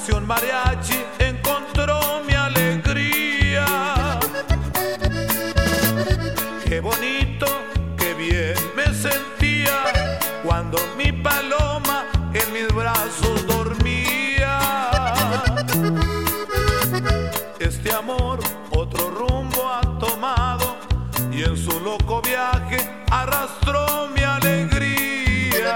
canción mariachi encontró mi alegría. Qué bonito, qué bien me sentía cuando mi paloma en mis brazos dormía. Este amor otro rumbo ha tomado y en su loco viaje arrastró mi alegría.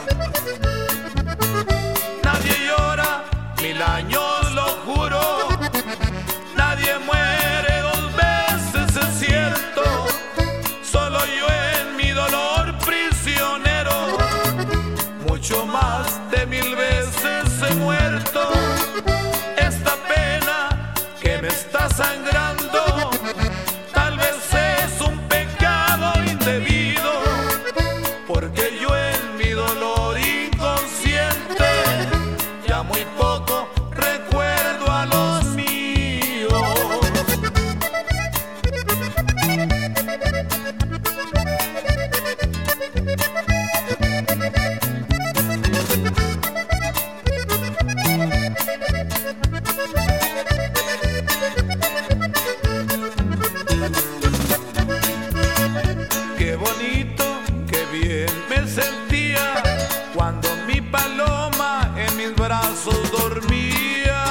Nadie llora 1000 años, lo juro. Nadie muere 2 veces, es cierto. Solo yo en mi dolor prisionero. Mucho más de 1000 veces he muerto. Esta pena que me está sangrando tal vez es un pecado indebido, porque yo en mi dolor inconsciente ya muy poco recuerdo a los míos. Qué bonito, qué bien me sentía cuando mi paloma en mis brazos dormía.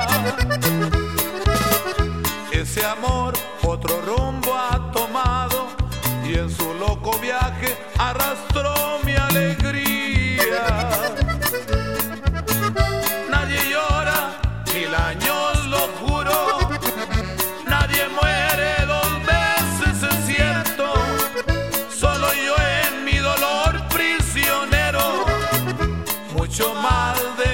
Ese amor otro rumbo ha tomado y en su loco viaje arrastró mi alegría. Nadie llora 1000 años, lo juro. Nadie muere 2 veces, es cierto. Solo yo en mi dolor prisionero. Mucho más de